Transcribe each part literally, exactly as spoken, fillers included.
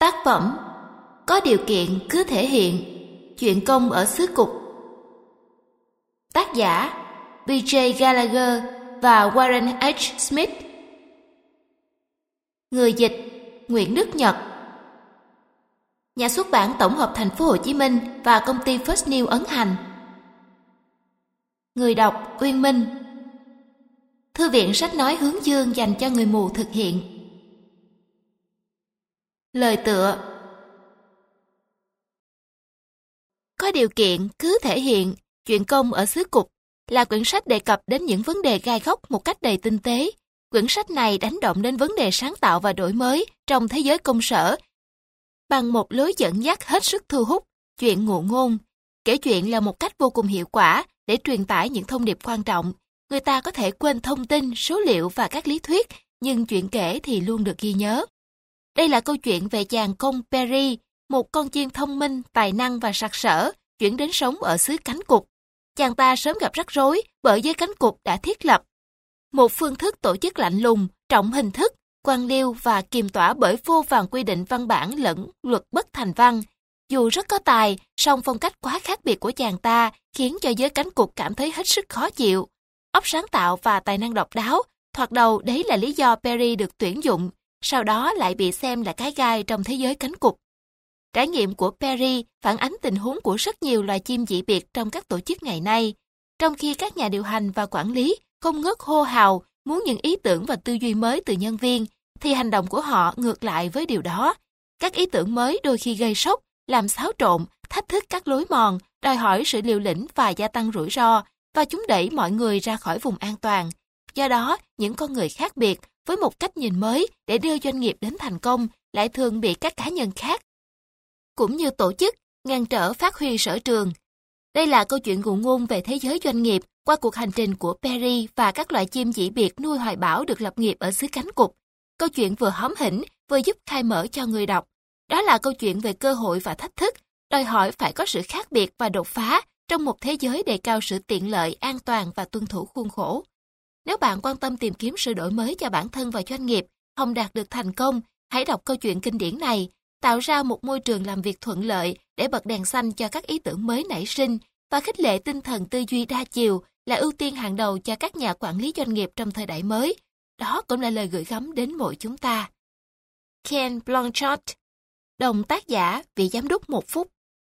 Tác phẩm Có điều kiện cứ thể hiện, chuyện công ở xứ cục. Tác giả bê gi Gallagher và Warren H. Smith. Người dịch Nguyễn Đức Nhật. Nhà xuất bản tổng hợp Thành phố Hồ Chí Minh và công ty First New ấn hành. Người đọc Uyên Minh. Thư viện sách nói Hướng Dương dành cho người mù thực hiện. Lời tựa: Có điều kiện cứ thể hiện, chuyện công ở xứ cục là quyển sách đề cập đến những vấn đề gai góc một cách đầy tinh tế. Quyển sách này đánh động đến vấn đề sáng tạo và đổi mới trong thế giới công sở bằng một lối dẫn dắt hết sức thu hút. Chuyện ngụ ngôn. Kể chuyện là một cách vô cùng hiệu quả để truyền tải những thông điệp quan trọng. Người ta có thể quên thông tin, số liệu và các lý thuyết, nhưng chuyện kể thì luôn được ghi nhớ. Đây là câu chuyện về chàng công Perry, một con chiên thông minh, tài năng và sặc sỡ, chuyển đến sống ở xứ cánh cụt. Chàng ta sớm gặp rắc rối bởi giới cánh cụt đã thiết lập một phương thức tổ chức lạnh lùng, trọng hình thức, quan liêu và kiềm tỏa bởi vô vàn quy định văn bản lẫn luật bất thành văn. Dù rất có tài, song phong cách quá khác biệt của chàng ta khiến cho giới cánh cụt cảm thấy hết sức khó chịu. Óc sáng tạo và tài năng độc đáo, thoạt đầu đấy là lý do Perry được tuyển dụng, sau đó lại bị xem là cái gai trong thế giới cánh cụt. Trải nghiệm của Perry phản ánh tình huống của rất nhiều loài chim dị biệt trong các tổ chức ngày nay. Trong khi các nhà điều hành và quản lý không ngớt hô hào muốn những ý tưởng và tư duy mới từ nhân viên, thì hành động của họ ngược lại với điều đó. Các ý tưởng mới đôi khi gây sốc, làm xáo trộn, thách thức các lối mòn, đòi hỏi sự liều lĩnh và gia tăng rủi ro, và chúng đẩy mọi người ra khỏi vùng an toàn. Do đó, những con người khác biệt với một cách nhìn mới để đưa doanh nghiệp đến thành công lại thường bị các cá nhân khác cũng như tổ chức ngăn trở phát huy sở trường. Đây là câu chuyện ngụ ngôn về thế giới doanh nghiệp qua cuộc hành trình của Perry và các loại chim dị biệt nuôi hoài bão được lập nghiệp ở xứ cánh cụt. Câu chuyện vừa hóm hỉnh, vừa giúp khai mở cho người đọc. Đó là câu chuyện về cơ hội và thách thức, đòi hỏi phải có sự khác biệt và đột phá trong một thế giới đề cao sự tiện lợi, an toàn và tuân thủ khuôn khổ. Nếu bạn quan tâm tìm kiếm sự đổi mới cho bản thân và doanh nghiệp, hòng đạt được thành công, hãy đọc câu chuyện kinh điển này, tạo ra một môi trường làm việc thuận lợi để bật đèn xanh cho các ý tưởng mới nảy sinh và khích lệ tinh thần tư duy đa chiều là ưu tiên hàng đầu cho các nhà quản lý doanh nghiệp trong thời đại mới. Đó cũng là lời gửi gắm đến mỗi chúng ta. Ken Blanchard, đồng tác giả, vị giám đốc một phút.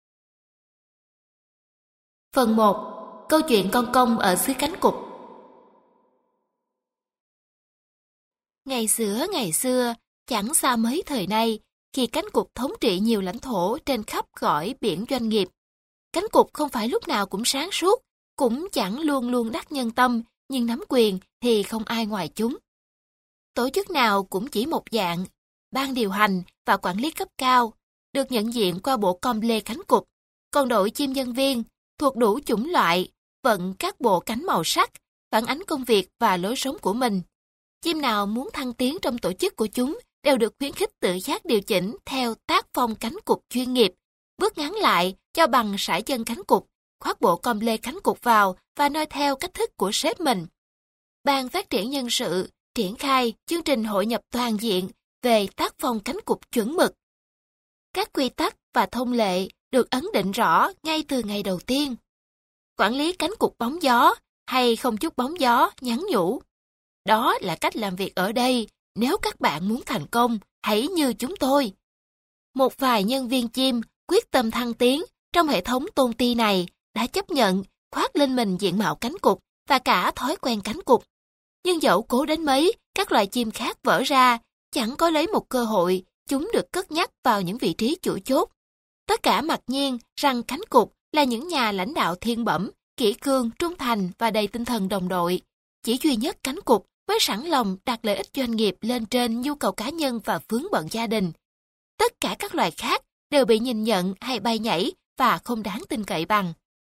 Phần một. Câu chuyện con công ở xứ cánh cụt. Ngày xưa ngày xưa, chẳng xa mấy thời nay, khi cánh cụt thống trị nhiều lãnh thổ trên khắp cõi biển doanh nghiệp. Cánh cụt không phải lúc nào cũng sáng suốt, cũng chẳng luôn luôn đắc nhân tâm, nhưng nắm quyền thì không ai ngoài chúng. Tổ chức nào cũng chỉ một dạng, ban điều hành và quản lý cấp cao, được nhận diện qua bộ com lê cánh cụt, còn đội chim nhân viên thuộc đủ chủng loại, vận các bộ cánh màu sắc, phản ánh công việc và lối sống của mình. Chim nào muốn thăng tiến trong tổ chức của chúng đều được khuyến khích tự giác điều chỉnh theo tác phong cánh cụt chuyên nghiệp, bước ngắn lại cho bằng sải chân cánh cụt, khoác bộ com lê cánh cụt vào và noi theo cách thức của sếp mình. Ban phát triển nhân sự triển khai chương trình hội nhập toàn diện về tác phong cánh cụt chuẩn mực. Các quy tắc và thông lệ được ấn định rõ ngay từ ngày đầu tiên. Quản lý cánh cụt bóng gió hay không chút bóng gió nhắn nhủ. Đó là cách làm việc ở đây, nếu các bạn muốn thành công, hãy như chúng tôi. Một vài nhân viên chim quyết tâm thăng tiến trong hệ thống tôn ti này đã chấp nhận khoác lên mình diện mạo cánh cụt và cả thói quen cánh cụt. Nhưng dẫu cố đến mấy, các loài chim khác vỡ ra, chẳng có lấy một cơ hội, chúng được cất nhắc vào những vị trí chủ chốt. Tất cả mặc nhiên rằng cánh cụt là những nhà lãnh đạo thiên bẩm, kỷ cương, trung thành và đầy tinh thần đồng đội. Chỉ duy nhất cánh cụt mới sẵn lòng đặt lợi ích doanh nghiệp lên trên nhu cầu cá nhân và vướng bận gia đình. Tất cả các loài khác đều bị nhìn nhận hay bay nhảy và không đáng tin cậy bằng.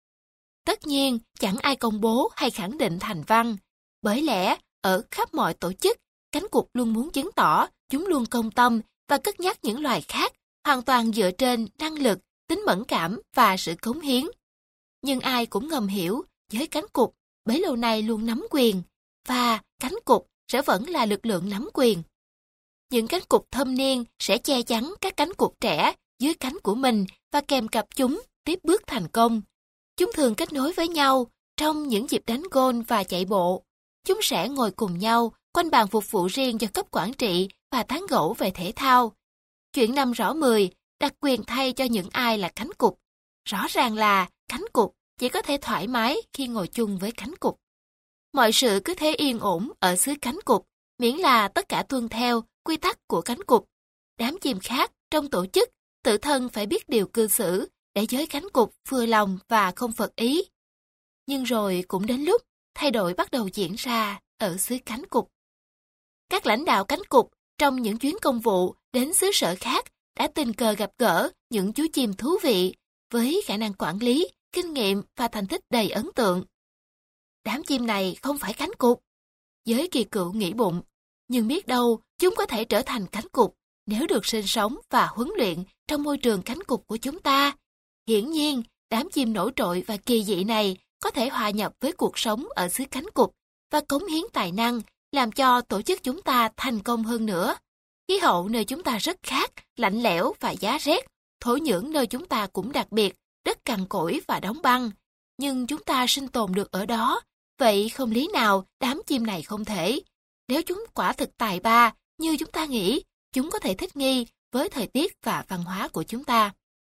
Tất nhiên, chẳng ai công bố hay khẳng định thành văn. Bởi lẽ, ở khắp mọi tổ chức, cánh cụt luôn muốn chứng tỏ chúng luôn công tâm và cất nhắc những loài khác hoàn toàn dựa trên năng lực, tính mẫn cảm và sự cống hiến. Nhưng ai cũng ngầm hiểu, giới cánh cụt bấy lâu nay luôn nắm quyền, và cánh cụt sẽ vẫn là lực lượng nắm quyền. những cánh cụt thâm niên sẽ che chắn các cánh cụt trẻ dưới cánh của mình và kèm cặp chúng tiếp bước thành công. Chúng thường kết nối với nhau trong những dịp đánh gôn và chạy bộ. Chúng sẽ ngồi cùng nhau quanh bàn phục vụ riêng do cấp quản trị và tán gẫu về thể thao. Chuyện năm rõ mười, đặc quyền thay cho những ai là cánh cụt. Rõ ràng là cánh cụt chỉ có thể thoải mái khi ngồi chung với cánh cụt. Mọi sự cứ thế yên ổn ở dưới cánh cụt, miễn là tất cả tuân theo quy tắc của cánh cụt. Đám chim khác trong tổ chức tự thân phải biết điều cư xử để giới cánh cụt vừa lòng và không phật ý. Nhưng rồi cũng đến lúc thay đổi bắt đầu diễn ra ở dưới cánh cụt. Các lãnh đạo cánh cụt trong những chuyến công vụ đến xứ sở khác đã tình cờ gặp gỡ những chú chim thú vị với khả năng quản lý, kinh nghiệm và thành tích đầy ấn tượng. Đám chim này không phải cánh cụt, giới kỳ cựu nghĩ bụng, nhưng biết đâu chúng có thể trở thành cánh cụt nếu được sinh sống và huấn luyện trong môi trường cánh cụt của chúng ta. Hiển nhiên, đám chim nổi trội và kỳ dị này có thể hòa nhập với cuộc sống ở dưới cánh cụt và cống hiến tài năng, làm cho tổ chức chúng ta thành công hơn nữa. Khí hậu nơi chúng ta rất khác, lạnh lẽo và giá rét, thổ nhưỡng nơi chúng ta cũng đặc biệt, đất cằn cỗi và đóng băng. Nhưng chúng ta sinh tồn được ở đó, vậy không lý nào đám chim này không thể. Nếu chúng quả thực tài ba, như chúng ta nghĩ, chúng có thể thích nghi với thời tiết và văn hóa của chúng ta.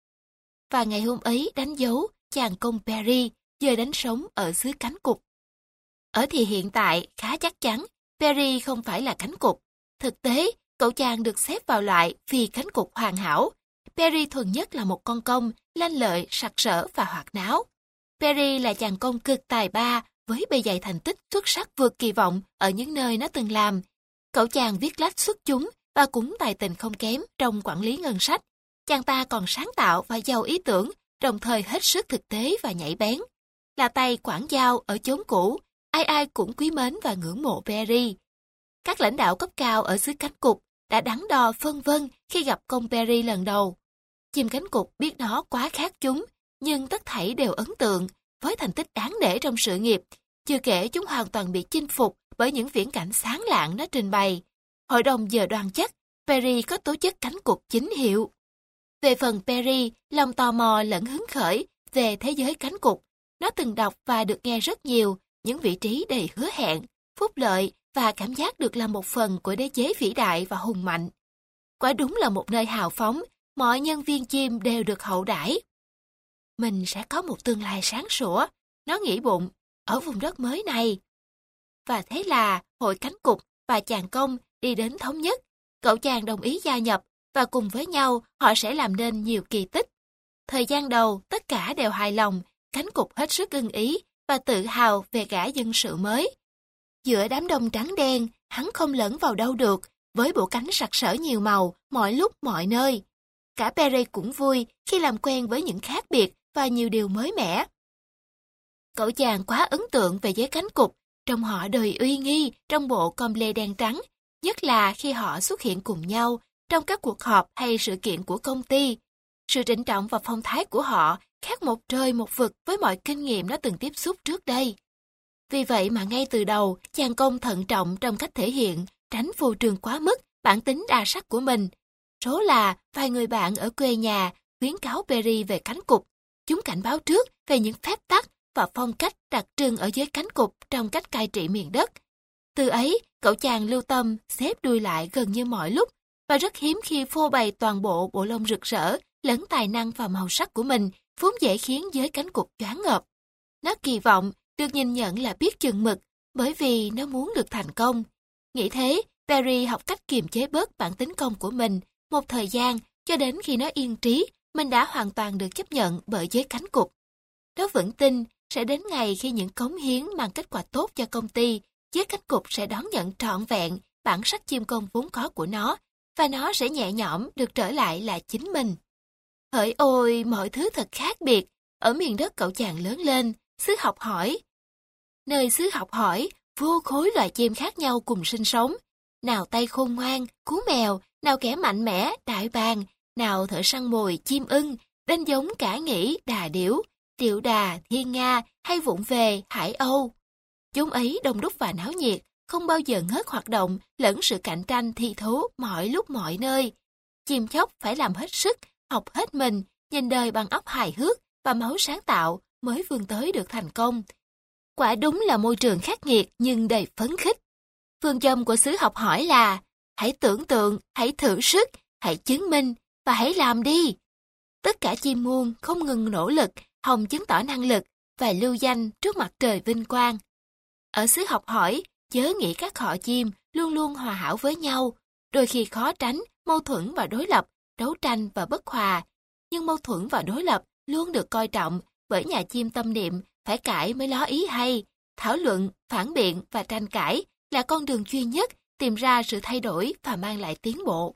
Và ngày hôm ấy đánh dấu chàng công Perry giờ đánh sống ở dưới cánh cụt. Ở thì hiện tại khá chắc chắn Perry không phải là cánh cụt. Thực tế, cậu chàng được xếp vào loại phi cánh cụt hoàn hảo. Perry thuần nhất là một con công, lanh lợi, sặc sỡ và hoạt náo. Perry là chàng công cực tài ba với bề dày thành tích xuất sắc vượt kỳ vọng ở những nơi nó từng làm. Cậu chàng viết lách xuất chúng và cũng tài tình không kém trong quản lý ngân sách. Chàng ta còn sáng tạo và giàu ý tưởng, đồng thời hết sức thực tế và nhạy bén. Là tay quản giao ở chốn cũ, ai ai cũng quý mến và ngưỡng mộ Perry. Các lãnh đạo cấp cao ở dưới cánh cụt đã đắn đo phân vân khi gặp công Perry lần đầu. Chim cánh cụt biết nó quá khác chúng, nhưng tất thảy đều ấn tượng, với thành tích đáng nể trong sự nghiệp. Chưa kể chúng hoàn toàn bị chinh phục bởi những viễn cảnh sáng lạng nó trình bày. Hội đồng giờ đoan chắc, Perry có tố chất cánh cụt chính hiệu. Về phần Perry, lòng tò mò lẫn hứng khởi về thế giới cánh cụt. Nó từng đọc và được nghe rất nhiều những vị trí đầy hứa hẹn, phúc lợi và cảm giác được là một phần của đế chế vĩ đại và hùng mạnh. Quả đúng là một nơi hào phóng, mọi nhân viên chim đều được hậu đãi. Mình sẽ có một tương lai sáng sủa, nó nghĩ bụng, ở vùng đất mới này. Và thế là hội cánh cụt và chàng công đi đến thống nhất. Cậu chàng đồng ý gia nhập và cùng với nhau họ sẽ làm nên nhiều kỳ tích. Thời gian đầu tất cả đều hài lòng, cánh cụt hết sức ưng ý và tự hào về gã dân sự mới. Giữa đám đông trắng đen, hắn không lẫn vào đâu được, với bộ cánh sặc sỡ nhiều màu, mọi lúc mọi nơi. Cả Perry cũng vui khi làm quen với những khác biệt và nhiều điều mới mẻ. Cậu chàng quá ấn tượng về giới cánh cụt, trông họ đời uy nghi trong bộ com lê đen trắng, nhất là khi họ xuất hiện cùng nhau trong các cuộc họp hay sự kiện của công ty. Sự trịnh trọng và phong thái của họ khác một trời một vực với mọi kinh nghiệm nó từng tiếp xúc trước đây. Vì vậy mà ngay từ đầu, chàng công thận trọng trong cách thể hiện, tránh phô trương quá mức bản tính đa sắc của mình. Số là vài người bạn ở quê nhà khuyến cáo Perry về cánh cụt. Chúng cảnh báo trước về những phép tắc và phong cách đặc trưng ở giới cánh cụt trong cách cai trị miền đất. Từ ấy, cậu chàng lưu tâm xếp đuôi lại gần như mọi lúc và rất hiếm khi phô bày toàn bộ bộ lông rực rỡ, lẫn tài năng và màu sắc của mình, vốn dễ khiến giới cánh cụt choáng ngợp. Nó kỳ vọng được nhìn nhận là biết chừng mực, bởi vì nó muốn được thành công. Nghĩ thế, Perry học cách kiềm chế bớt bản tính công của mình một thời gian, cho đến khi nó yên trí, mình đã hoàn toàn được chấp nhận bởi giới cánh cụt. Nó vững tin sẽ đến ngày khi những cống hiến mang kết quả tốt cho công ty, giới cánh cụt sẽ đón nhận trọn vẹn bản sắc chim công vốn có của nó, và nó sẽ nhẹ nhõm được trở lại là chính mình. Hỡi ôi, mọi thứ thật khác biệt, ở miền đất cậu chàng lớn lên, xứ học hỏi. Nơi xứ học hỏi, vô khối loài chim khác nhau cùng sinh sống. Nào tay khôn ngoan, cú mèo, nào kẻ mạnh mẽ, đại bàng, nào thợ săn mồi, chim ưng, đến giống cả nghĩ, đà điểu, triệu đà, thiên nga hay vụng về, hải âu. Chúng ấy đông đúc và náo nhiệt, không bao giờ ngớt hoạt động lẫn sự cạnh tranh thi thố mọi lúc mọi nơi. Chim chóc phải làm hết sức, học hết mình, nhìn đời bằng óc hài hước và máu sáng tạo mới vươn tới được thành công. Quả đúng là môi trường khắc nghiệt nhưng đầy phấn khích. Phương châm của xứ học hỏi là hãy tưởng tượng, hãy thử sức, hãy chứng minh và hãy làm đi. Tất cả chim muôn không ngừng nỗ lực, hòng chứng tỏ năng lực và lưu danh trước mặt trời vinh quang. Ở xứ học hỏi, chớ nghĩ các họ chim luôn luôn hòa hảo với nhau, đôi khi khó tránh mâu thuẫn và đối lập, đấu tranh và bất hòa. Nhưng mâu thuẫn và đối lập luôn được coi trọng bởi nhà chim tâm niệm phải cãi mới ló ý hay. Thảo luận, phản biện và tranh cãi là con đường duy nhất tìm ra sự thay đổi và mang lại tiến bộ.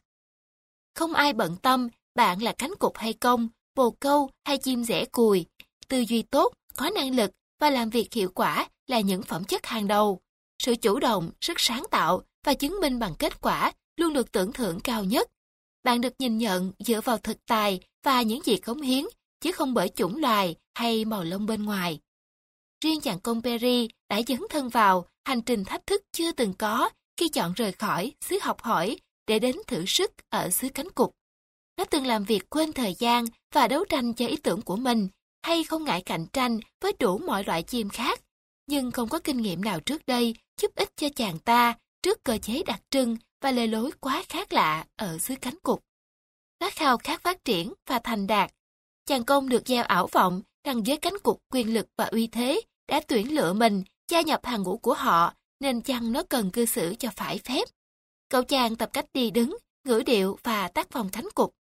Không ai bận tâm bạn là cánh cụt hay công, bồ câu hay chim rẽ cùi. Tư duy tốt, có năng lực và làm việc hiệu quả là những phẩm chất hàng đầu. Sự chủ động, sức sáng tạo và chứng minh bằng kết quả luôn được tưởng thưởng cao nhất. Bạn được nhìn nhận dựa vào thực tài và những gì cống hiến, chứ không bởi chủng loài hay màu lông bên ngoài. Riêng chàng công Perry đã dấn thân vào hành trình thách thức chưa từng có khi chọn rời khỏi xứ học hỏi để đến thử sức ở xứ cánh cụt. Nó từng làm việc quên thời gian và đấu tranh cho ý tưởng của mình, hay không ngại cạnh tranh với đủ mọi loại chim khác, nhưng không có kinh nghiệm nào trước đây giúp ích cho chàng ta trước cơ chế đặc trưng và lề lối quá khác lạ ở xứ cánh cụt. Khát khao khát phát triển và thành đạt, chàng công được gieo ảo vọng rằng giới cánh cụt quyền lực và uy thế đã tuyển lựa mình gia nhập hàng ngũ của họ, nên chăng nó cần cư xử cho phải phép. Cậu chàng tập cách đi đứng, ngữ điệu và tác phong cánh cụt.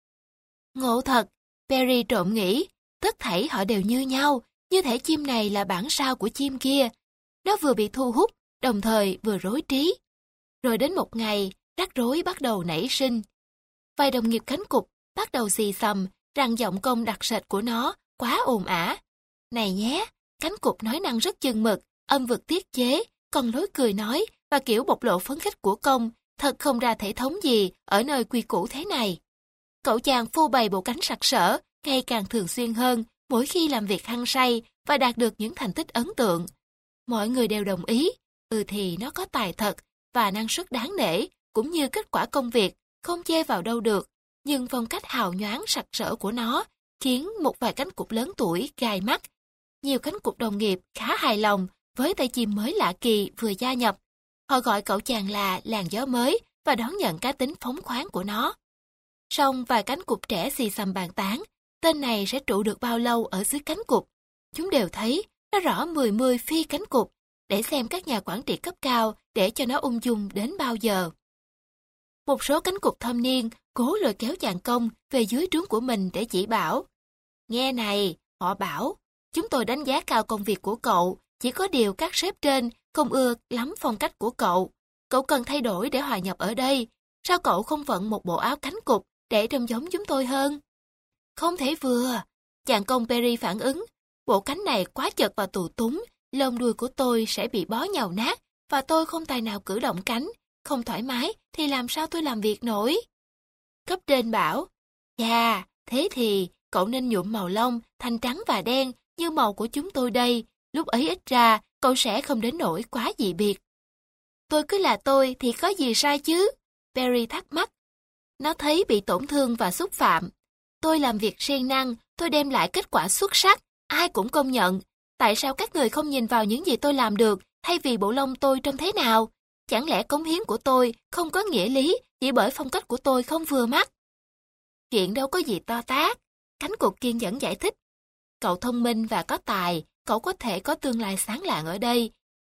Ngộ thật, Perry trộm nghĩ, tất thảy họ đều như nhau, như thể chim này là bản sao của chim kia. Nó vừa bị thu hút, đồng thời vừa rối trí. Rồi đến một ngày, rắc rối bắt đầu nảy sinh. Vài đồng nghiệp cánh cụt bắt đầu xì xầm rằng giọng công đặc sệt của nó quá ồn ả. Này nhé, cánh cụt nói năng rất chừng mực, âm vực tiết chế, còn lối cười nói và kiểu bộc lộ phấn khích của công thật không ra thể thống gì ở nơi quy củ thế này. Cậu chàng phô bày bộ cánh sặc sỡ ngày càng thường xuyên hơn mỗi khi làm việc hăng say và đạt được những thành tích ấn tượng. Mọi người đều đồng ý, ừ thì nó có tài thật và năng suất đáng nể, cũng như kết quả công việc, không chê vào đâu được, nhưng phong cách hào nhoáng sặc sỡ của nó khiến một vài cánh cụt lớn tuổi gai mắt. Nhiều cánh cụt đồng nghiệp khá hài lòng với tay chim mới lạ kỳ vừa gia nhập. Họ gọi cậu chàng là làn gió mới và đón nhận cá tính phóng khoáng của nó. Song vài cánh cụt trẻ xì xầm bàn tán, tên này sẽ trụ được bao lâu ở dưới cánh cụt. Chúng đều thấy nó rõ mười mươi phi cánh cụt, để xem các nhà quản trị cấp cao để cho nó ung dung đến bao giờ. Một số cánh cụt thâm niên cố lôi kéo chàng công về dưới trướng của mình để chỉ bảo. Nghe này, họ bảo, chúng tôi đánh giá cao công việc của cậu, chỉ có điều các sếp trên không ưa lắm phong cách của cậu. Cậu cần thay đổi để hòa nhập ở đây. Sao cậu không vận một bộ áo cánh cụt để trông giống chúng tôi hơn? Không thể vừa. Chàng công Perry phản ứng. Bộ cánh này quá chật và tù túng, lông đuôi của tôi sẽ bị bó nhàu nát và tôi không tài nào cử động cánh. Không thoải mái thì làm sao tôi làm việc nổi? Cấp trên bảo, dạ, thế thì cậu nên nhuộm màu lông thành trắng và đen như màu của chúng tôi đây. Lúc ấy ít ra cậu sẽ không đến nỗi quá dị biệt. Tôi cứ là tôi thì có gì sai chứ? Perry thắc mắc. Nó thấy bị tổn thương và xúc phạm. Tôi làm việc siêng năng, tôi đem lại kết quả xuất sắc, ai cũng công nhận. Tại sao các người không nhìn vào những gì tôi làm được thay vì bộ lông tôi trông thế nào? Chẳng lẽ cống hiến của tôi không có nghĩa lý chỉ bởi phong cách của tôi không vừa mắt? Chuyện đâu có gì to tát. Cánh cụt kiên nhẫn giải thích. Cậu thông minh và có tài, cậu có thể có tương lai sáng lạng ở đây.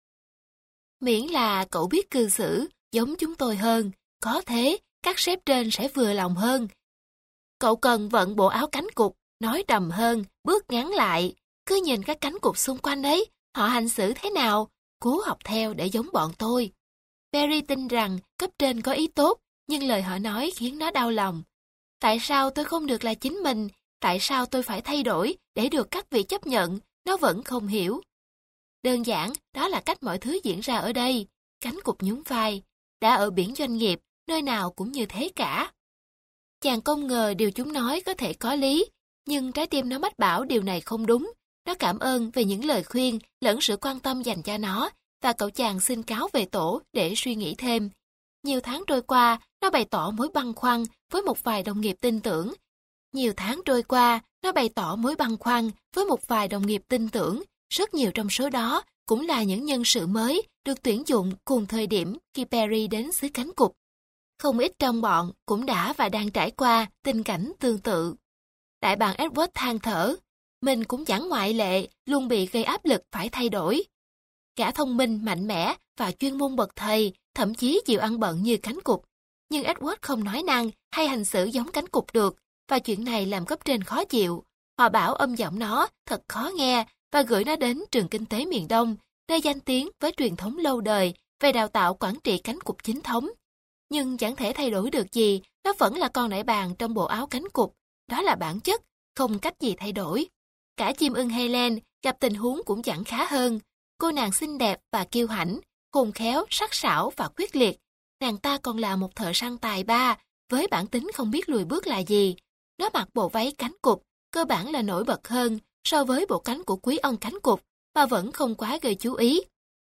Miễn là cậu biết cư xử giống chúng tôi hơn, có thế các sếp trên sẽ vừa lòng hơn. Cậu cần vận bộ áo cánh cụt, nói đầm hơn, bước ngắn lại. Cứ nhìn các cánh cụt xung quanh ấy, họ hành xử thế nào, cố học theo để giống bọn tôi. Perry tin rằng cấp trên có ý tốt, nhưng lời họ nói khiến nó đau lòng. Tại sao tôi không được là chính mình? Tại sao tôi phải thay đổi để được các vị chấp nhận? Nó vẫn không hiểu. Đơn giản, đó là cách mọi thứ diễn ra ở đây. Cánh cụt nhún vai. Đã ở biển doanh nghiệp, nơi nào cũng như thế cả. Chàng không ngờ điều chúng nói có thể có lý, nhưng trái tim nó mách bảo điều này không đúng. Nó cảm ơn về những lời khuyên lẫn sự quan tâm dành cho nó, và cậu chàng xin cáo về tổ để suy nghĩ thêm. Nhiều tháng trôi qua, nó bày tỏ mối băn khoăn với một vài đồng nghiệp tin tưởng. Nhiều tháng trôi qua, nó bày tỏ mối băn khoăn với một vài đồng nghiệp tin tưởng. Rất nhiều trong số đó cũng là những nhân sự mới được tuyển dụng cùng thời điểm khi Perry đến xứ cánh cụt. Không ít trong bọn cũng đã và đang trải qua tình cảnh tương tự. Đại bàng Edward than thở, mình cũng chẳng ngoại lệ, luôn bị gây áp lực phải thay đổi. Gã thông minh, mạnh mẽ và chuyên môn bậc thầy, thậm chí chịu ăn bận như cánh cụt. Nhưng Edward không nói năng hay hành xử giống cánh cụt được, và chuyện này làm cấp trên khó chịu. Họ bảo âm giọng nó thật khó nghe và gửi nó đến trường kinh tế miền Đông, nơi danh tiếng với truyền thống lâu đời về đào tạo quản trị cánh cụt chính thống. Nhưng chẳng thể thay đổi được gì, nó vẫn là con nải bàn trong bộ áo cánh cụt. Đó là bản chất, không cách gì thay đổi. Cả chim ưng Helen gặp tình huống cũng chẳng khá hơn. Cô nàng xinh đẹp và kiêu hãnh, khôn khéo, sắc sảo và quyết liệt. Nàng ta còn là một thợ săn tài ba, với bản tính không biết lùi bước là gì. Nó mặc bộ váy cánh cụt, cơ bản là nổi bật hơn so với bộ cánh của quý ông cánh cụt, mà vẫn không quá gây chú ý.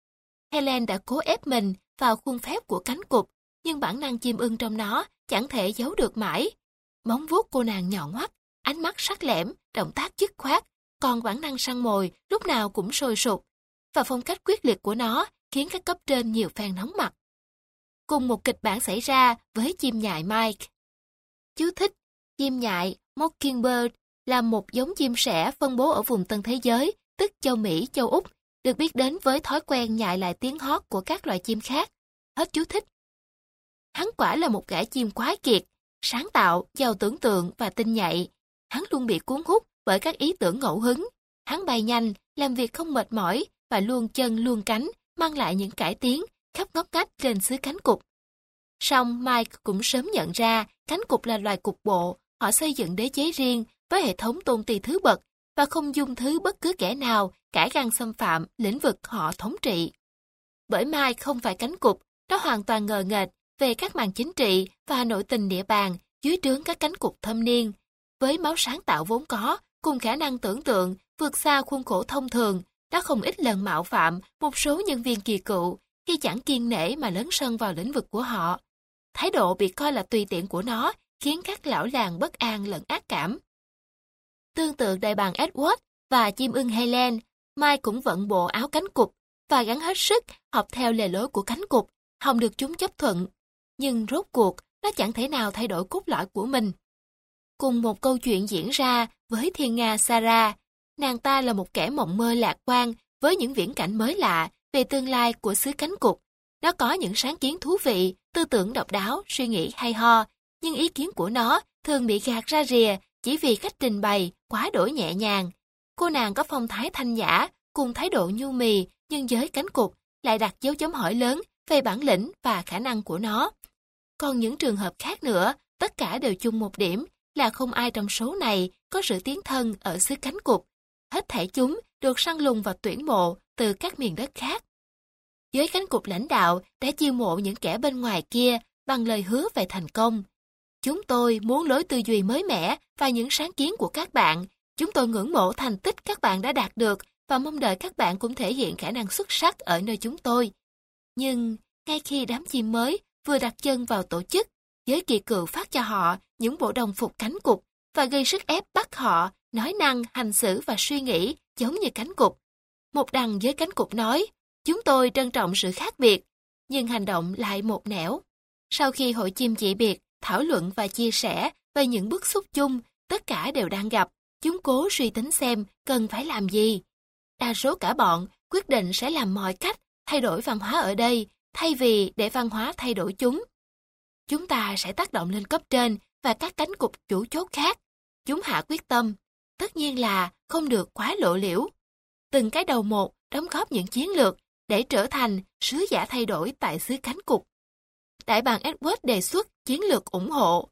Helen đã cố ép mình vào khuôn phép của cánh cụt, nhưng bản năng chim ưng trong nó chẳng thể giấu được mãi. Móng vuốt cô nàng nhọn hoắt, ánh mắt sắc lẻm, động tác dứt khoát, còn bản năng săn mồi lúc nào cũng sôi sục. Và phong cách quyết liệt của nó khiến các cấp trên nhiều phen nóng mặt. Cùng một kịch bản xảy ra với chim nhại Mike. Chú thích: chim nhại Mockingbird là một giống chim sẻ phân bố ở vùng Tân Thế Giới, tức châu Mỹ, châu Úc, được biết đến với thói quen nhại lại tiếng hót của các loài chim khác. Hết chú thích. Hắn quả là một gã chim quái kiệt, sáng tạo, giàu tưởng tượng và tinh nhạy. Hắn luôn bị cuốn hút bởi các ý tưởng ngẫu hứng. Hắn bay nhanh, làm việc không mệt mỏi và luôn chân luôn cánh, mang lại những cải tiến khắp ngóc ngách trên xứ cánh cụt. Song Mike cũng sớm nhận ra cánh cụt là loài cục bộ, họ xây dựng đế chế riêng với hệ thống tôn ti thứ bậc và không dung thứ bất cứ kẻ nào cãi găng xâm phạm lĩnh vực họ thống trị. Bởi Mike không phải cánh cụt, nó hoàn toàn ngờ nghệch về các màn chính trị và nội tình địa bàn dưới trướng các cánh cụt thâm niên. Với máu sáng tạo vốn có, cùng khả năng tưởng tượng vượt xa khuôn khổ thông thường, đã không ít lần mạo phạm một số nhân viên kỳ cựu khi chẳng kiêng nể mà lấn sân vào lĩnh vực của họ. Thái độ bị coi là tùy tiện của nó khiến các lão làng bất an lẫn ác cảm. Tương tự đại bàng Edward và chim ưng Helen, Mike cũng vận bộ áo cánh cụt và gắng hết sức học theo lề lối của cánh cụt, hòng được chúng chấp thuận. Nhưng rốt cuộc, nó chẳng thể nào thay đổi cốt lõi của mình. Cùng một câu chuyện diễn ra với thiên nga Sarah. Nàng ta là một kẻ mộng mơ lạc quan với những viễn cảnh mới lạ về tương lai của xứ cánh cụt. Nó có những sáng kiến thú vị, tư tưởng độc đáo, suy nghĩ hay ho, nhưng ý kiến của nó thường bị gạt ra rìa chỉ vì cách trình bày quá đổi nhẹ nhàng. Cô nàng có phong thái thanh nhã, cùng thái độ nhu mì, nhưng với cánh cụt lại đặt dấu chấm hỏi lớn về bản lĩnh và khả năng của nó. Còn những trường hợp khác nữa, tất cả đều chung một điểm là không ai trong số này có sự tiến thân ở xứ cánh cụt. Hết thảy chúng được săn lùng và tuyển mộ từ các miền đất khác. Giới cánh cụt lãnh đạo đã chiêu mộ những kẻ bên ngoài kia bằng lời hứa về thành công. Chúng tôi muốn lối tư duy mới mẻ và những sáng kiến của các bạn. Chúng tôi ngưỡng mộ thành tích các bạn đã đạt được và mong đợi các bạn cũng thể hiện khả năng xuất sắc ở nơi chúng tôi. Nhưng ngay khi đám chim mới vừa đặt chân vào tổ chức, giới kỳ cựu phát cho họ những bộ đồng phục cánh cụt và gây sức ép bắt họ nói năng, hành xử và suy nghĩ giống như cánh cụt. Một đằng giới cánh cụt nói, chúng tôi trân trọng sự khác biệt, nhưng hành động lại một nẻo. Sau khi hội chim chỉ biệt thảo luận và chia sẻ về những bức xúc chung tất cả đều đang gặp, chúng cố suy tính xem cần phải làm gì. Đa số cả bọn quyết định sẽ làm mọi cách thay đổi văn hóa ở đây, thay vì để văn hóa thay đổi chúng. Chúng ta sẽ tác động lên cấp trên và các cánh cụt chủ chốt khác. Chúng hạ quyết tâm, tất nhiên là không được quá lộ liễu. Từng cái đầu một đóng góp những chiến lược để trở thành sứ giả thay đổi tại xứ cánh cụt. Đại bàng Edward đề xuất chiến lược ủng hộ.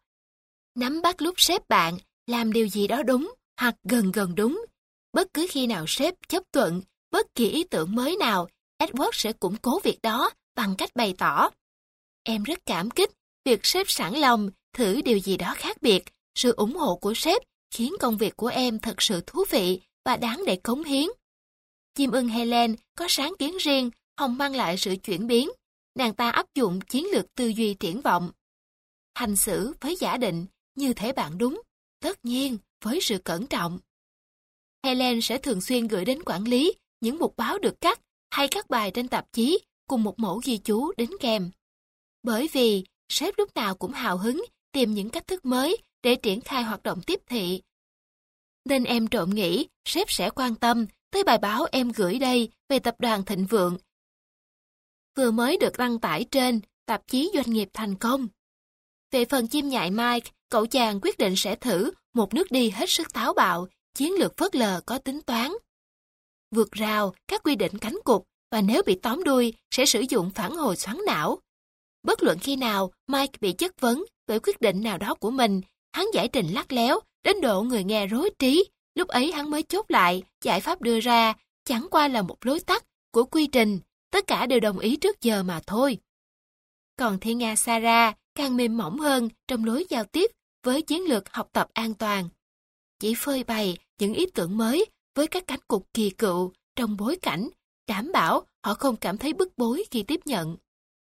Nắm bắt lúc sếp bạn làm điều gì đó đúng hoặc gần gần đúng. Bất cứ khi nào sếp chấp thuận bất kỳ ý tưởng mới nào, Edward sẽ củng cố việc đó bằng cách bày tỏ. Em rất cảm kích việc sếp sẵn lòng thử điều gì đó khác biệt. Sự ủng hộ của sếp khiến công việc của em thật sự thú vị và đáng để cống hiến. Chim ưng Helen có sáng kiến riêng, Hồng mang lại sự chuyển biến. Nàng ta áp dụng chiến lược tư duy triển vọng. Hành xử với giả định như thể bạn đúng, tất nhiên với sự cẩn trọng. Helen sẽ thường xuyên gửi đến quản lý những mục báo được cắt hay các bài trên tạp chí cùng một mẫu ghi chú đính kèm. Bởi vì sếp lúc nào cũng hào hứng tìm những cách thức mới để triển khai hoạt động tiếp thị. Nên em trộm nghĩ sếp sẽ quan tâm tới bài báo em gửi đây về tập đoàn Thịnh Vượng, vừa mới được đăng tải trên tạp chí Doanh nghiệp thành công. Về phần chim nhại Mike, cậu chàng quyết định sẽ thử một nước đi hết sức táo bạo, chiến lược phớt lờ có tính toán. Vượt rào các quy định cánh cụt và nếu bị tóm đuôi sẽ sử dụng phản hồi xoắn não. Bất luận khi nào Mike bị chất vấn bởi quyết định nào đó của mình, hắn giải trình lắt léo đến độ người nghe rối trí. Lúc ấy hắn mới chốt lại giải pháp đưa ra chẳng qua là một lối tắt của quy trình, tất cả đều đồng ý trước giờ mà thôi. Còn Thiên Nga Sarah càng mềm mỏng hơn trong lối giao tiếp với chiến lược học tập an toàn. Chỉ phơi bày những ý tưởng mới với các cánh cụt kỳ cựu trong bối cảnh, đảm bảo họ không cảm thấy bức bối khi tiếp nhận.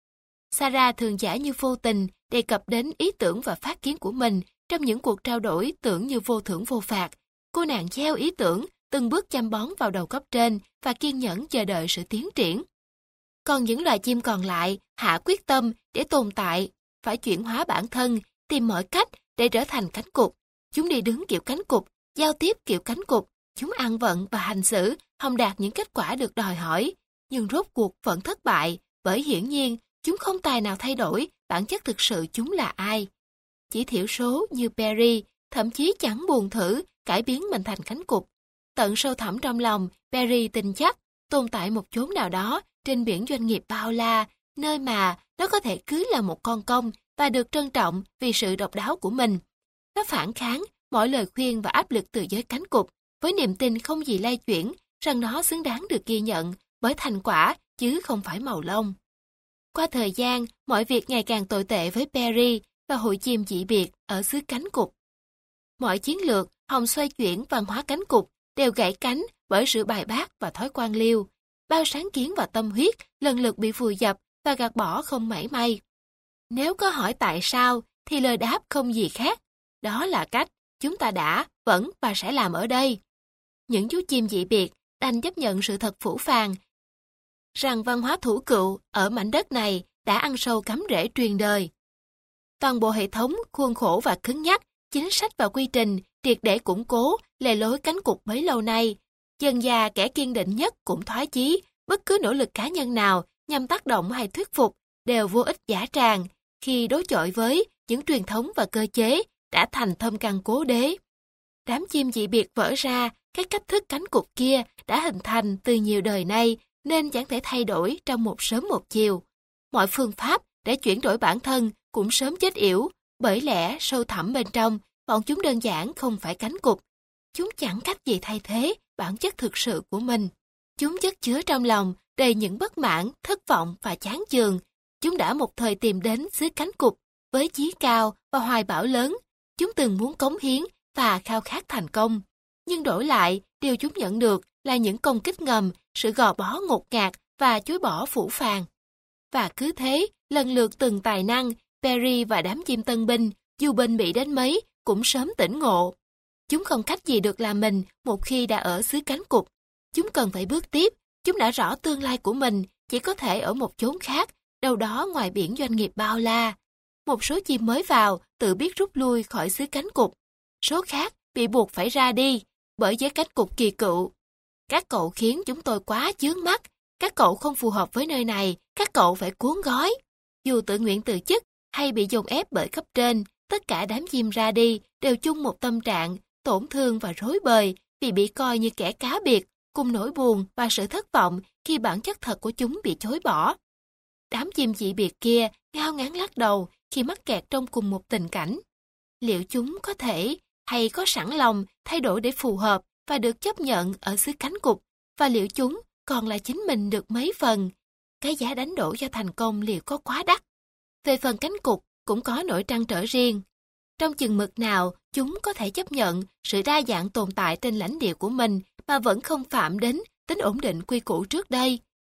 Sarah thường giả như vô tình đề cập đến ý tưởng và phát kiến của mình trong những cuộc trao đổi tưởng như vô thưởng vô phạt. Cô nàng gieo ý tưởng, từng bước chăm bón vào đầu cấp trên và kiên nhẫn chờ đợi sự tiến triển. Còn những loài chim còn lại hạ quyết tâm để tồn tại, phải chuyển hóa bản thân, tìm mọi cách để trở thành cánh cụt. Chúng đi đứng kiểu cánh cụt, giao tiếp kiểu cánh cụt, chúng ăn vận và hành xử không đạt những kết quả được đòi hỏi, nhưng rốt cuộc vẫn thất bại, bởi hiển nhiên chúng không tài nào thay đổi bản chất thực sự chúng là ai. Chỉ thiểu số như Perry thậm chí chẳng buồn thử cải biến mình thành cánh cụt. Tận sâu thẳm trong lòng, Perry tin chắc tồn tại một chốn nào đó trên biển doanh nghiệp bao la, nơi mà nó có thể cứ là một con công và được trân trọng vì sự độc đáo của mình. Nó phản kháng mọi lời khuyên và áp lực từ giới cánh cụt, với niềm tin không gì lay chuyển rằng nó xứng đáng được ghi nhận bởi thành quả chứ không phải màu lông. Qua thời gian, mọi việc ngày càng tồi tệ với Perry và hội chim dị biệt ở xứ cánh cụt. Mọi chiến lược hòng xoay chuyển văn hóa cánh cụt đều gãy cánh bởi sự bài bác và thói quan liêu. Bao sáng kiến và tâm huyết lần lượt bị vùi dập và gạt bỏ không mảy may. Nếu có hỏi tại sao thì lời đáp không gì khác. Đó là cách chúng ta đã, vẫn và sẽ làm ở đây. Những chú chim dị biệt đành chấp nhận sự thật phũ phàng rằng văn hóa thủ cựu ở mảnh đất này đã ăn sâu cắm rễ truyền đời. Toàn bộ hệ thống, khuôn khổ và cứng nhắc, chính sách và quy trình triệt để củng cố lề lối cánh cụt bấy lâu nay. Dần già kẻ kiên định nhất cũng thoái chí, bất cứ nỗ lực cá nhân nào nhằm tác động hay thuyết phục đều vô ích dã tràng khi đối chọi với những truyền thống và cơ chế đã thành thâm căn cố đế. Đám chim dị biệt vỡ ra, các cách thức cánh cụt kia đã hình thành từ nhiều đời nay nên chẳng thể thay đổi trong một sớm một chiều. Mọi phương pháp để chuyển đổi bản thân cũng sớm chết yểu, bởi lẽ sâu thẳm bên trong, bọn chúng đơn giản không phải cánh cụt. Chúng chẳng cách gì thay thế bản chất thực sự của mình. Chúng chất chứa trong lòng đầy những bất mãn, thất vọng và chán chường. Chúng đã một thời tìm đến xứ cánh cụt với chí cao và hoài bão lớn. Chúng từng muốn cống hiến và khao khát thành công. Nhưng đổi lại, điều chúng nhận được là những công kích ngầm, sự gò bó ngột ngạt và chối bỏ phũ phàng. Và cứ thế, lần lượt từng tài năng, Perry và đám chim tân binh, dù bền bỉ đến mấy, cũng sớm tỉnh ngộ. Chúng không cách gì được làm mình một khi đã ở xứ cánh cụt. Chúng cần phải bước tiếp, chúng đã rõ tương lai của mình chỉ có thể ở một chốn khác, đâu đó ngoài biển doanh nghiệp bao la. Một số chim mới vào tự biết rút lui khỏi xứ cánh cụt. Số khác bị buộc phải ra đi bởi giới cánh cụt kỳ cựu. Các cậu khiến chúng tôi quá chướng mắt. Các cậu không phù hợp với nơi này, các cậu phải cuốn gói. Dù tự nguyện từ chức hay bị dồn ép bởi cấp trên, tất cả đám chim ra đi đều chung một tâm trạng, tổn thương và rối bời vì bị coi như kẻ cá biệt, cùng nỗi buồn và sự thất vọng khi bản chất thật của chúng bị chối bỏ. Đám chim dị biệt kia ngao ngán lắc đầu khi mắc kẹt trong cùng một tình cảnh. Liệu chúng có thể hay có sẵn lòng thay đổi để phù hợp và được chấp nhận ở xứ cánh cụt, và liệu chúng còn là chính mình được mấy phần? Cái giá đánh đổi cho thành công liệu có quá đắt? Về phần cánh cụt cũng có nỗi trăn trở riêng. Trong chừng mực nào chúng có thể chấp nhận sự đa dạng tồn tại trên lãnh địa của mình mà vẫn không phạm đến tính ổn định quy củ trước đây?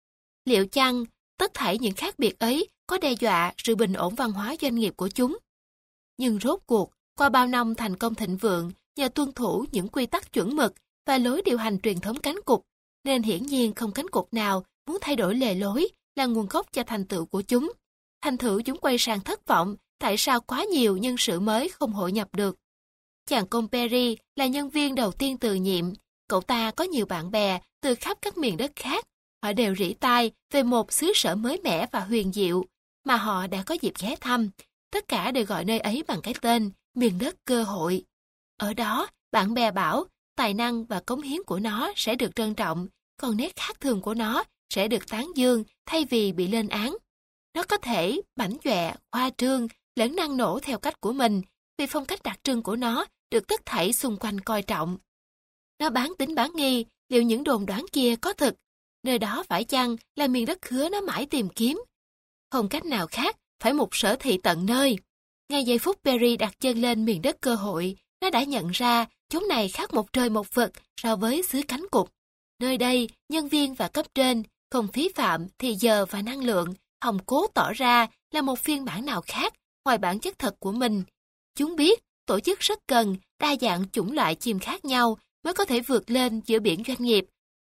Liệu chăng tất thảy những khác biệt ấy có đe dọa sự bình ổn văn hóa doanh nghiệp của chúng? Nhưng rốt cuộc, qua bao năm thành công thịnh vượng nhờ tuân thủ những quy tắc chuẩn mực và lối điều hành truyền thống cánh cụt, nên hiển nhiên không cánh cụt nào muốn thay đổi lề lối là nguồn gốc cho thành tựu của chúng. Thành thử chúng quay sang thất vọng tại sao quá nhiều nhân sự mới không hội nhập được. Chàng công Perry là nhân viên đầu tiên từ nhiệm. Cậu ta có nhiều bạn bè từ khắp các miền đất khác. Họ đều rỉ tai về một xứ sở mới mẻ và huyền diệu mà họ đã có dịp ghé thăm. Tất cả đều gọi nơi ấy bằng cái tên miền đất cơ hội. Ở đó, bạn bè bảo tài năng và cống hiến của nó sẽ được trân trọng, còn nét khác thường của nó sẽ được tán dương thay vì bị lên án. Nó có thể bảnh dọa, khoa trương, lẫn năng nổ theo cách của mình, vì phong cách đặc trưng của nó được tất thảy xung quanh coi trọng. Nó bán tín bán nghi liệu những đồn đoán kia có thực, nơi đó phải chăng là miền đất hứa nó mãi tìm kiếm. Không cách nào khác, phải một sở thị tận nơi. Ngay giây phút Perry đặt chân lên miền đất cơ hội, nó đã nhận ra chốn này khác một trời một vực so với xứ cánh cụt. Nơi đây, nhân viên và cấp trên không phí phạm thì giờ và năng lượng, hòng cố tỏ ra là một phiên bản nào khác ngoài bản chất thật của mình. Chúng biết tổ chức rất cần đa dạng chủng loại chim khác nhau mới có thể vượt lên giữa biển doanh nghiệp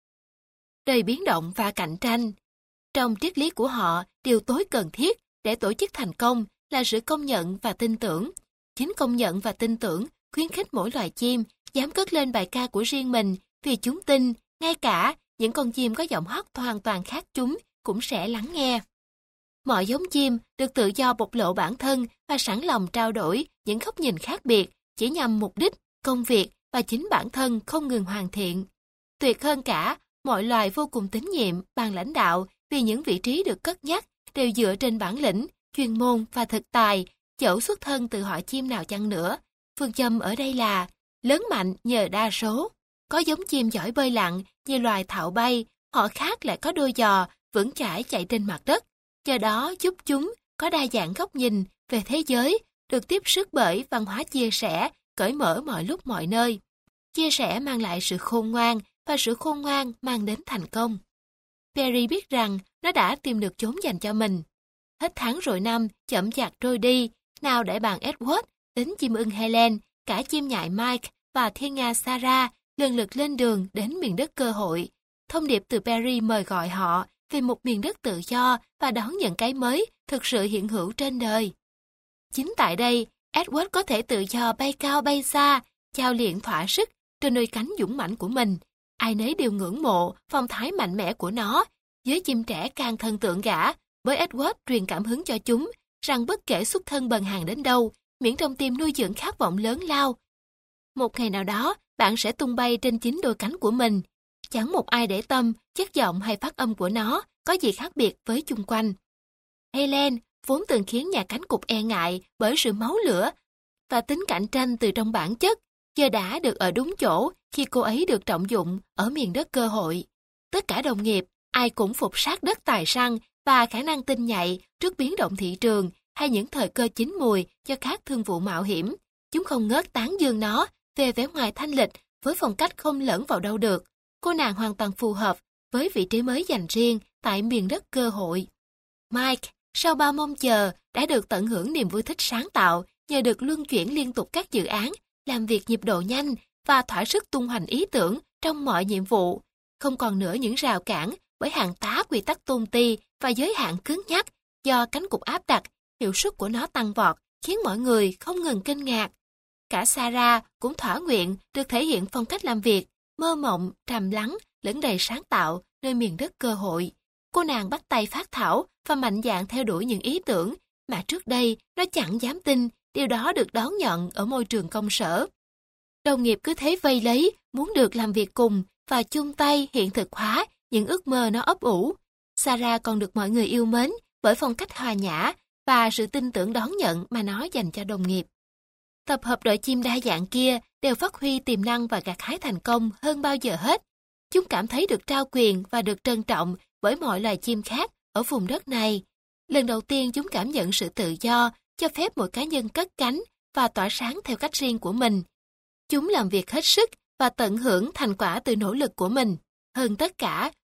đầy biến động và cạnh tranh. Trong triết lý của họ, điều tối cần thiết để tổ chức thành công là sự công nhận và tin tưởng. Chính công nhận và tin tưởng khuyến khích mỗi loài chim dám cất lên bài ca của riêng mình, vì chúng tin ngay cả những con chim có giọng hát hoàn toàn khác chúng cũng sẽ lắng nghe. Mọi giống chim được tự do bộc lộ bản thân và sẵn lòng trao đổi những góc nhìn khác biệt chỉ nhằm mục đích, công việc và chính bản thân không ngừng hoàn thiện. Tuyệt hơn cả, mọi loài vô cùng tín nhiệm ban lãnh đạo vì những vị trí được cất nhắc đều dựa trên bản lĩnh, chuyên môn và thực tài, dẫu xuất thân từ họ chim nào chăng nữa. Phương châm ở đây là lớn mạnh nhờ đa số. Có giống chim giỏi bơi lặn như loài thạo bay, họ khác lại có đôi giò vững chãi chạy trên mặt đất. Do đó giúp chúng có đa dạng góc nhìn về thế giới, được tiếp sức bởi văn hóa chia sẻ, cởi mở mọi lúc mọi nơi. Chia sẻ mang lại sự khôn ngoan và sự khôn ngoan mang đến thành công. Perry biết rằng nó đã tìm được chốn dành cho mình. Hết tháng rồi năm chậm chạp trôi đi, nào đại bàng Edward, đến chim ưng Helen, cả chim nhại Mike và thiên nga Sarah lần lượt lên đường đến miền đất cơ hội. Thông điệp từ Perry mời gọi họ về một miền đất tự do và đón nhận cái mới thực sự hiện hữu trên đời. Chính tại đây, Edward có thể tự do bay cao bay xa, chao luyện thỏa sức trên đôi cánh dũng mãnh của mình. Ai nấy đều ngưỡng mộ phong thái mạnh mẽ của nó. Giới chim trẻ càng thần tượng gã, với Edward truyền cảm hứng cho chúng rằng bất kể xuất thân bần hàn đến đâu, miễn trong tim nuôi dưỡng khát vọng lớn lao, một ngày nào đó bạn sẽ tung bay trên chính đôi cánh của mình. Chẳng một ai để tâm chất giọng hay phát âm của nó có gì khác biệt với chung quanh. Helen vốn từng khiến nhà cánh cụt e ngại bởi sự máu lửa và tính cạnh tranh từ trong bản chất, giờ đã được ở đúng chỗ khi cô ấy được trọng dụng ở miền đất cơ hội. Tất cả đồng nghiệp, ai cũng phục sát đất tài săn và khả năng tinh nhạy trước biến động thị trường hay những thời cơ chín mùi cho các thương vụ mạo hiểm. Chúng không ngớt tán dương nó về vẻ ngoài thanh lịch với phong cách không lẫn vào đâu được. Cô nàng hoàn toàn phù hợp với vị trí mới dành riêng tại miền đất cơ hội. Mike, sau bao mong chờ, đã được tận hưởng niềm vui thích sáng tạo nhờ được luân chuyển liên tục các dự án, làm việc nhịp độ nhanh và thỏa sức tung hoành ý tưởng trong mọi nhiệm vụ. Không còn nữa những rào cản bởi hàng tá quy tắc tôn ti và giới hạn cứng nhắc do cánh cụt áp đặt, hiệu suất của nó tăng vọt khiến mọi người không ngừng kinh ngạc. Cả Sarah cũng thỏa nguyện được thể hiện phong cách làm việc mơ mộng, trầm lắng, lẫn đầy sáng tạo nơi miền đất cơ hội. Cô nàng bắt tay phát thảo và mạnh dạn theo đuổi những ý tưởng mà trước đây nó chẳng dám tin điều đó được đón nhận ở môi trường công sở. Đồng nghiệp cứ thế vây lấy, muốn được làm việc cùng và chung tay hiện thực hóa những ước mơ nó ấp ủ. Sarah còn được mọi người yêu mến bởi phong cách hòa nhã và sự tin tưởng đón nhận mà nó dành cho đồng nghiệp. Tập hợp đội chim đa dạng kia đều phát huy tiềm năng và gặt hái thành công hơn bao giờ hết. Chúng cảm thấy được trao quyền và được trân trọng bởi mọi loài chim khác ở vùng đất này. Lần đầu tiên chúng cảm nhận sự tự do, cho phép mỗi cá nhân cất cánh và tỏa sáng theo cách riêng của mình. Chúng làm việc hết sức và tận hưởng thành quả từ nỗ lực của mình. Hơn tất cả,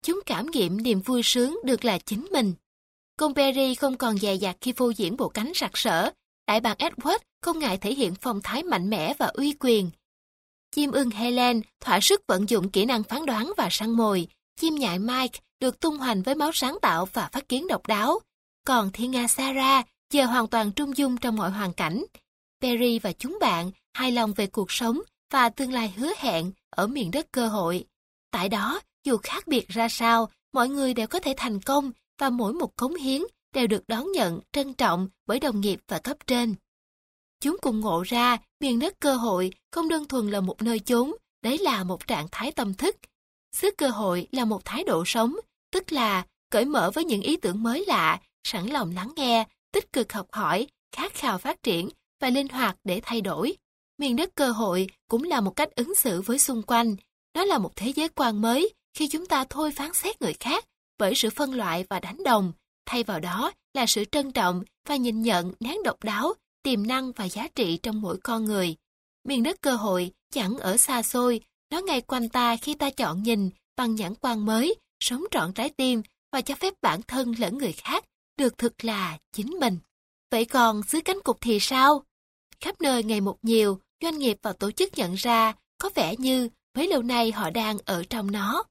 Chúng cảm nghiệm niềm vui sướng được là chính mình. Công Perry không còn dè dặt khi phô diễn bộ cánh sặc sỡ. Đại bàng Edward không ngại thể hiện phong thái mạnh mẽ và uy quyền. Chim ưng Helen thỏa sức vận dụng kỹ năng phán đoán và săn mồi. Chim nhại Mike được tung hoành với máu sáng tạo và phát kiến độc đáo. Còn thiên nga Sarah giờ hoàn toàn trung dung trong mọi hoàn cảnh. Perry và chúng bạn hài lòng về cuộc sống và tương lai hứa hẹn ở miền đất cơ hội. Tại đó, dù khác biệt ra sao, mọi người đều có thể thành công và mỗi một cống hiến đều được đón nhận, trân trọng bởi đồng nghiệp và cấp trên. Chúng cùng ngộ ra miền đất cơ hội không đơn thuần là một nơi chốn, đấy là một trạng thái tâm thức. Xứ cơ hội là một thái độ sống, tức là cởi mở với những ý tưởng mới lạ, sẵn lòng lắng nghe, tích cực học hỏi, khát khao phát triển và linh hoạt để thay đổi. Miền đất cơ hội cũng là một cách ứng xử với xung quanh. Đó là một thế giới quan mới khi chúng ta thôi phán xét người khác bởi sự phân loại và đánh đồng, thay vào đó là sự trân trọng và nhìn nhận nét độc đáo, tiềm năng và giá trị trong mỗi con người. Miền đất cơ hội chẳng ở xa xôi, nó ngay quanh ta khi ta chọn nhìn bằng nhãn quan mới, sống trọn trái tim và cho phép bản thân lẫn người khác được thực là chính mình. Vậy còn xứ cánh cụt thì sao? Khắp nơi ngày một nhiều, doanh nghiệp và tổ chức nhận ra có vẻ như bấy lâu nay họ đang ở trong nó.